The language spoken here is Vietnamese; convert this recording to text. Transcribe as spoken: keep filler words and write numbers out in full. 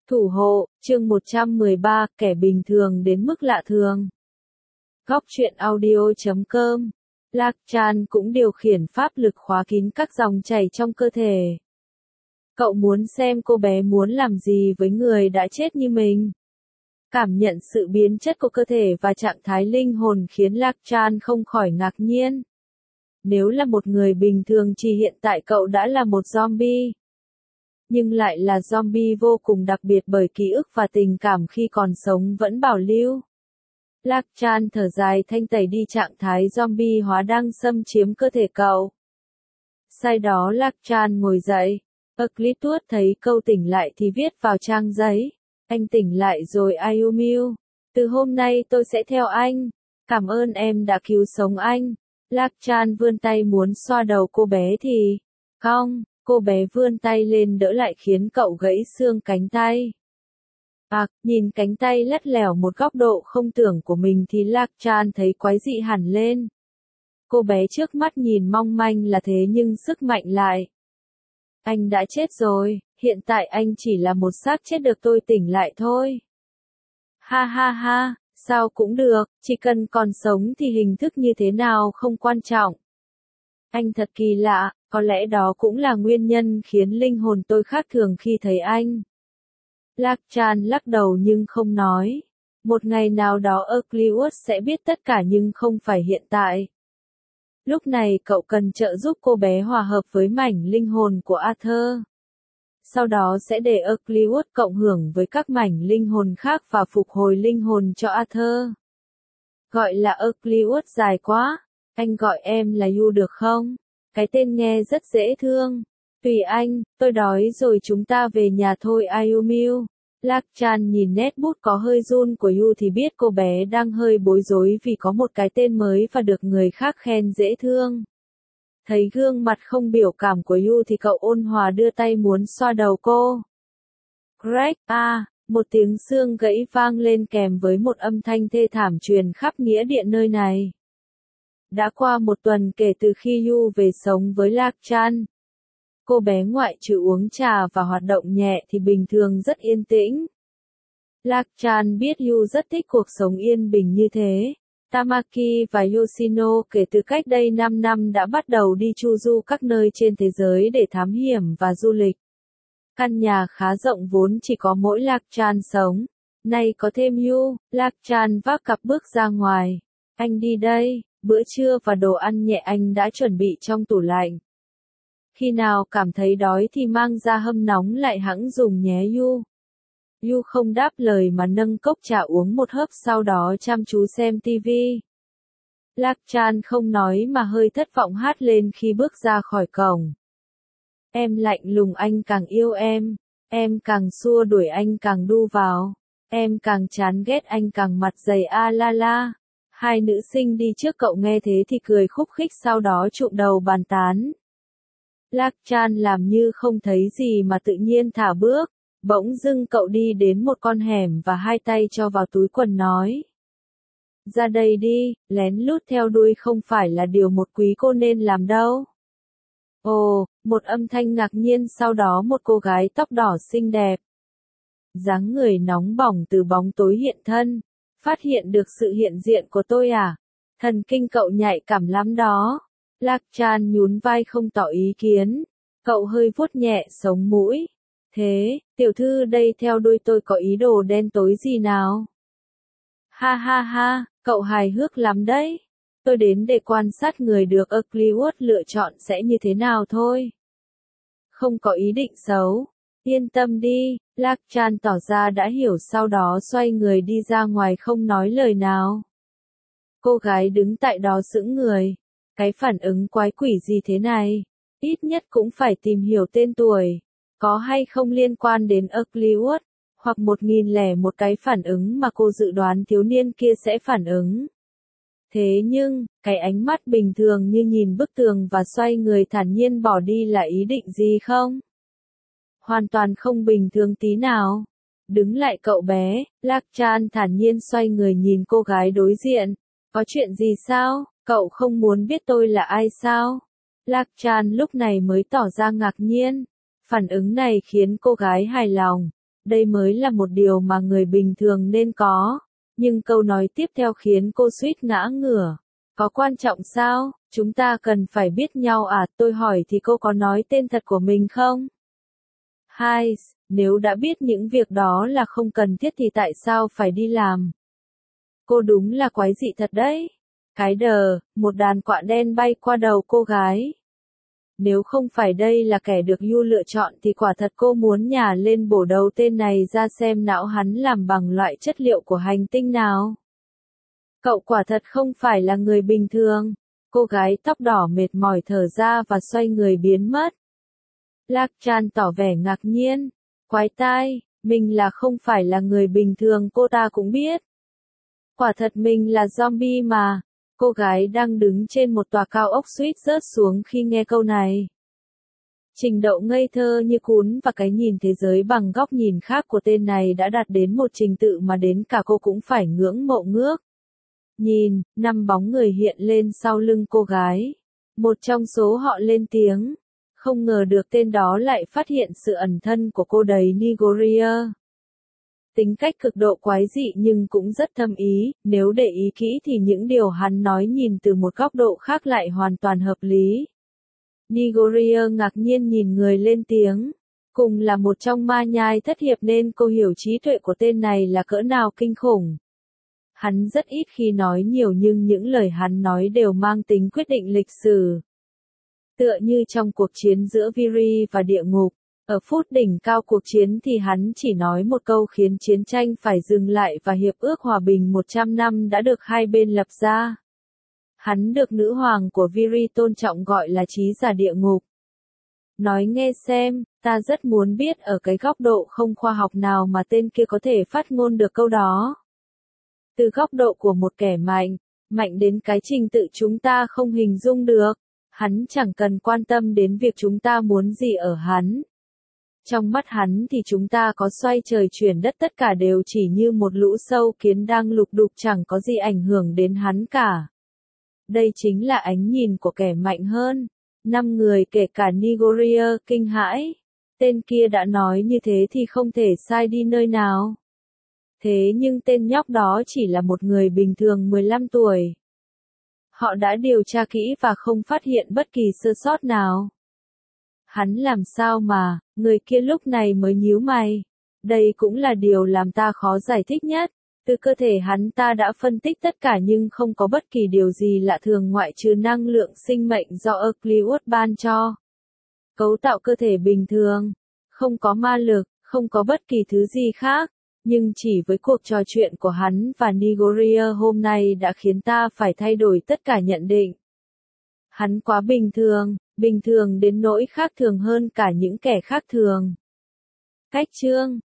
Thủ hộ, chương một trăm mười ba, kẻ bình thường đến mức lạ thường. Góc truyện audio chấm com. Lạc Chan cũng điều khiển pháp lực khóa kín các dòng chảy trong cơ thể. Cậu muốn xem cô bé muốn làm gì với người đã chết như mình. Cảm nhận sự biến chất của cơ thể và trạng thái linh hồn khiến Lạc Chan không khỏi ngạc nhiên. Nếu là một người bình thường thì hiện tại cậu đã là một zombie. Nhưng lại là zombie vô cùng đặc biệt bởi ký ức và tình cảm khi còn sống vẫn bảo lưu. Lạc Chan thở dài thanh tẩy đi trạng thái zombie hóa đang xâm chiếm cơ thể cậu. Sau đó Lạc Chan ngồi dậy. Euclidus thấy câu tỉnh lại thì viết vào trang giấy. Anh tỉnh lại rồi Ayumiu. Từ hôm nay tôi sẽ theo anh. Cảm ơn em đã cứu sống anh. Lạc Chan vươn tay muốn xoa đầu cô bé thì... Không, cô bé vươn tay lên đỡ lại khiến cậu gãy xương cánh tay. À, nhìn cánh tay lắt lẻo một góc độ không tưởng của mình thì Lạc Chan thấy quái dị hẳn lên. Cô bé trước mắt nhìn mong manh là thế nhưng sức mạnh lại. Anh đã chết rồi, hiện tại anh chỉ là một xác chết được tôi tỉnh lại thôi. Ha ha ha, sao cũng được, chỉ cần còn sống thì hình thức như thế nào không quan trọng. Anh thật kỳ lạ, có lẽ đó cũng là nguyên nhân khiến linh hồn tôi khác thường khi thấy anh. Lạc Chan lắc đầu nhưng không nói. Một ngày nào đó Euclidus sẽ biết tất cả nhưng không phải hiện tại. Lúc này cậu cần trợ giúp cô bé hòa hợp với mảnh linh hồn của Arthur. Sau đó sẽ để Euclidus cộng hưởng với các mảnh linh hồn khác và phục hồi linh hồn cho Arthur. Gọi là Euclidus dài quá. Anh gọi em là Yu được không? Cái tên nghe rất dễ thương. Tùy anh, tôi đói rồi chúng ta về nhà thôi Ayumiu. Lạc Chan nhìn nét bút có hơi run của Yu thì biết cô bé đang hơi bối rối vì có một cái tên mới và được người khác khen dễ thương. Thấy gương mặt không biểu cảm của Yu thì cậu ôn hòa đưa tay muốn xoa đầu cô. Greg, à, một tiếng xương gãy vang lên kèm với một âm thanh thê thảm truyền khắp nghĩa địa nơi này. Đã qua một tuần kể từ khi Yu về sống với Lạc Chan. Cô bé ngoại trừ uống trà và hoạt động nhẹ thì bình thường rất yên tĩnh. Lạc Chan biết Yu rất thích cuộc sống yên bình như thế. Tamaki và Yoshino kể từ cách đây năm năm đã bắt đầu đi chu du các nơi trên thế giới để thám hiểm và du lịch. Căn nhà khá rộng vốn chỉ có mỗi Lạc Chan sống. Nay có thêm Yu, Lạc Chan vác cặp bước ra ngoài. Anh đi đây, bữa trưa và đồ ăn nhẹ anh đã chuẩn bị trong tủ lạnh. Khi nào cảm thấy đói thì mang ra hâm nóng lại hẵng dùng nhé Yu. Yu không đáp lời mà nâng cốc trà uống một hớp sau đó chăm chú xem tivi. Lạc Chan không nói mà hơi thất vọng hát lên khi bước ra khỏi cổng. Em lạnh lùng anh càng yêu em, em càng xua đuổi anh càng đu vào, em càng chán ghét anh càng mặt dày a la la. Hai nữ sinh đi trước cậu nghe thế thì cười khúc khích sau đó chụm đầu bàn tán. Lạc Chan làm như không thấy gì mà tự nhiên thả bước, bỗng dưng cậu đi đến một con hẻm và hai tay cho vào túi quần nói. Ra đây đi, lén lút theo đuôi không phải là điều một quý cô nên làm đâu. Ồ, một âm thanh ngạc nhiên sau đó một cô gái tóc đỏ xinh đẹp. Dáng người nóng bỏng từ bóng tối hiện thân, phát hiện được sự hiện diện của tôi à? Thần kinh cậu nhạy cảm lắm đó. Lạc Chan nhún vai không tỏ ý kiến. Cậu hơi vuốt nhẹ sống mũi. Thế, tiểu thư đây theo đuôi tôi có ý đồ đen tối gì nào? Ha ha ha, cậu hài hước lắm đấy. Tôi đến để quan sát người được Euclidus lựa chọn sẽ như thế nào thôi. Không có ý định xấu. Yên tâm đi, Lạc Chan tỏ ra đã hiểu sau đó xoay người đi ra ngoài không nói lời nào. Cô gái đứng tại đó sững người. Cái phản ứng quái quỷ gì thế này? Ít nhất cũng phải tìm hiểu tên tuổi. Có hay không liên quan đến Euclidus, hoặc một nghìn lẻ một cái phản ứng mà cô dự đoán thiếu niên kia sẽ phản ứng. Thế nhưng, cái ánh mắt bình thường như nhìn bức tường và xoay người thản nhiên bỏ đi là ý định gì không? Hoàn toàn không bình thường tí nào. Đứng lại cậu bé, Lạc Chan thản nhiên xoay người nhìn cô gái đối diện. Có chuyện gì sao? Cậu không muốn biết tôi là ai sao? Lạc Chan lúc này mới tỏ ra ngạc nhiên. Phản ứng này khiến cô gái hài lòng. Đây mới là một điều mà người bình thường nên có. Nhưng câu nói tiếp theo khiến cô suýt ngã ngửa. Có quan trọng sao? Chúng ta cần phải biết nhau à? Tôi hỏi thì cô có nói tên thật của mình không? Hai, nếu đã biết những việc đó là không cần thiết thì tại sao phải đi làm? Cô đúng là quái dị thật đấy. Cái đờ, một đàn quạ đen bay qua đầu cô gái. Nếu không phải đây là kẻ được You lựa chọn thì quả thật cô muốn nhả lên bổ đầu tên này ra xem não hắn làm bằng loại chất liệu của hành tinh nào. Cậu quả thật không phải là người bình thường. Cô gái tóc đỏ mệt mỏi thở ra và xoay người biến mất. Lạc Chan tỏ vẻ ngạc nhiên. Quái tai, mình là không phải là người bình thường cô ta cũng biết. Quả thật mình là zombie mà. Cô gái đang đứng trên một tòa cao ốc suýt rớt xuống khi nghe câu này. Trình độ ngây thơ như cún và cái nhìn thế giới bằng góc nhìn khác của tên này đã đạt đến một trình tự mà đến cả cô cũng phải ngưỡng mộ ngước. Nhìn, năm bóng người hiện lên sau lưng cô gái. Một trong số họ lên tiếng. Không ngờ được tên đó lại phát hiện sự ẩn thân của cô đầy Nigeria. Tính cách cực độ quái dị nhưng cũng rất thâm ý, nếu để ý kỹ thì những điều hắn nói nhìn từ một góc độ khác lại hoàn toàn hợp lý. Nigeria ngạc nhiên nhìn người lên tiếng. Cùng là một trong ma nhai thất hiệp nên cô hiểu trí tuệ của tên này là cỡ nào kinh khủng. Hắn rất ít khi nói nhiều nhưng những lời hắn nói đều mang tính quyết định lịch sử. Tựa như trong cuộc chiến giữa Viri và địa ngục, ở phút đỉnh cao cuộc chiến thì hắn chỉ nói một câu khiến chiến tranh phải dừng lại và hiệp ước hòa bình một trăm năm đã được hai bên lập ra. Hắn được nữ hoàng của Viri tôn trọng gọi là trí giả địa ngục. Nói nghe xem, ta rất muốn biết ở cái góc độ không khoa học nào mà tên kia có thể phát ngôn được câu đó. Từ góc độ của một kẻ mạnh, mạnh đến cái trình tự chúng ta không hình dung được, hắn chẳng cần quan tâm đến việc chúng ta muốn gì ở hắn. Trong mắt hắn thì chúng ta có xoay trời chuyển đất tất cả đều chỉ như một lũ sâu kiến đang lục đục chẳng có gì ảnh hưởng đến hắn cả. Đây chính là ánh nhìn của kẻ mạnh hơn. Năm người kể cả Nigeria kinh hãi. Tên kia đã nói như thế thì không thể sai đi nơi nào. Thế nhưng tên nhóc đó chỉ là một người bình thường mười lăm tuổi. Họ đã điều tra kỹ và không phát hiện bất kỳ sơ sót nào. Hắn làm sao mà, người kia lúc này mới nhíu mày. Đây cũng là điều làm ta khó giải thích nhất. Từ cơ thể hắn ta đã phân tích tất cả nhưng không có bất kỳ điều gì lạ thường ngoại trừ năng lượng sinh mệnh do Euclid ban cho. Cấu tạo cơ thể bình thường, không có ma lực, không có bất kỳ thứ gì khác. Nhưng chỉ với cuộc trò chuyện của hắn và Nigeria hôm nay đã khiến ta phải thay đổi tất cả nhận định. Hắn quá bình thường, bình thường đến nỗi khác thường hơn cả những kẻ khác thường. Cách chương